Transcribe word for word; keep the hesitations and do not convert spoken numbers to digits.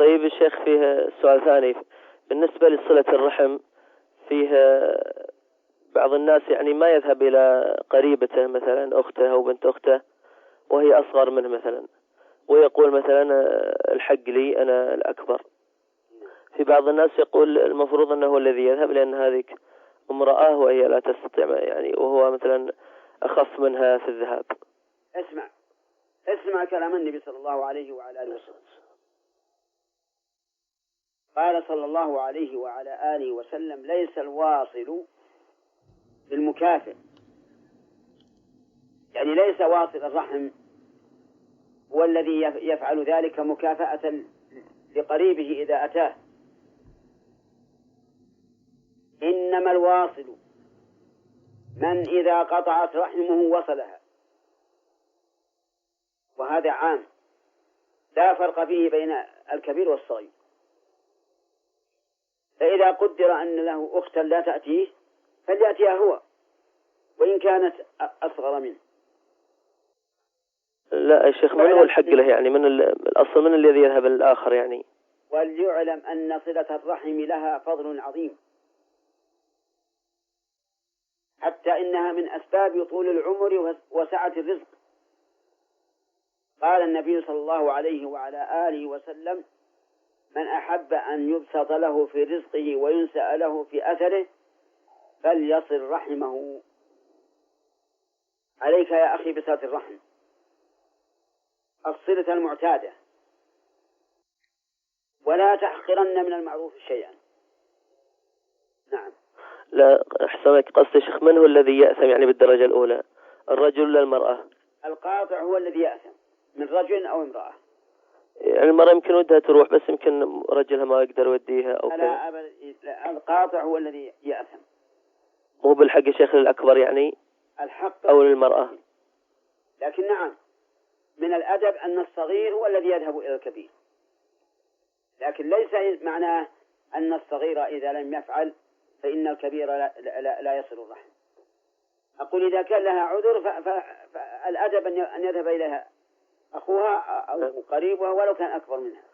طيب الشيخ، فيه سؤال ثاني بالنسبة لصلة الرحم. فيه بعض الناس يعني ما يذهب إلى قريبته مثلا أخته أو بنت أخته وهي أصغر منه مثلا، ويقول مثلا الحق لي أنا الأكبر. في بعض الناس يقول المفروض أنه هو الذي يذهب لأن هذه امرأة وهي لا تستطيع يعني، وهو مثلا أخف منها في الذهاب. اسمع اسمع كلام النبي صلى الله عليه وعلى آله وسلم. قال صلى الله عليه وعلى آله وسلم: ليس الواصل بالمكافئ، يعني ليس واصل الرحم هو الذي يفعل ذلك مكافأة لقريبه إذا أتاه، إنما الواصل من إذا قطعت رحمه وصلها، وهذا عام لا فرق فيه بين الكبير والصغير. فإذا قدر أن له أختا لا تأتيه فليأتيها هو وإن كانت أصغر منه. لا يا شيخ، من هو الحق له يعني؟ من الأصل من الذي يذهب للآخر يعني؟ وليعلم أن صلة الرحم لها فضل عظيم، حتى إنها من أسباب طول العمر وسعة الرزق. قال النبي صلى الله عليه وعلى آله وسلم: من أحب أن يبسط له في رزقه وينسأ له في أثره فليصل رحمه. عليك يا أخي بصلة الرحم، الصلة المعتادة، ولا تحقرن من المعروف شيئا. نعم. لا أحسنك، قصد شيخ من هو الذي يأثم يعني بالدرجة الأولى، الرجل ولا المرأة؟ القاطع هو الذي يأثم، من رجل أو امرأة. يعني المرأة يمكن ودها تروح بس يمكن رجلها ما يقدر يوديها أو لا أبدا، القاطع هو الذي يأثم. مو بالحق يا شيخ الأكبر يعني الحق أو للمرأة. لكن نعم، من الأدب أن الصغير هو الذي يذهب إلى الكبير، لكن ليس معناه أن الصغير إذا لم يفعل فإن الكبير لا, لا, لا يصل الرحم. أقول إذا كان لها عذر فالأدب أن يذهب إليها أخوها أو قريبها ولو كان أكبر منها.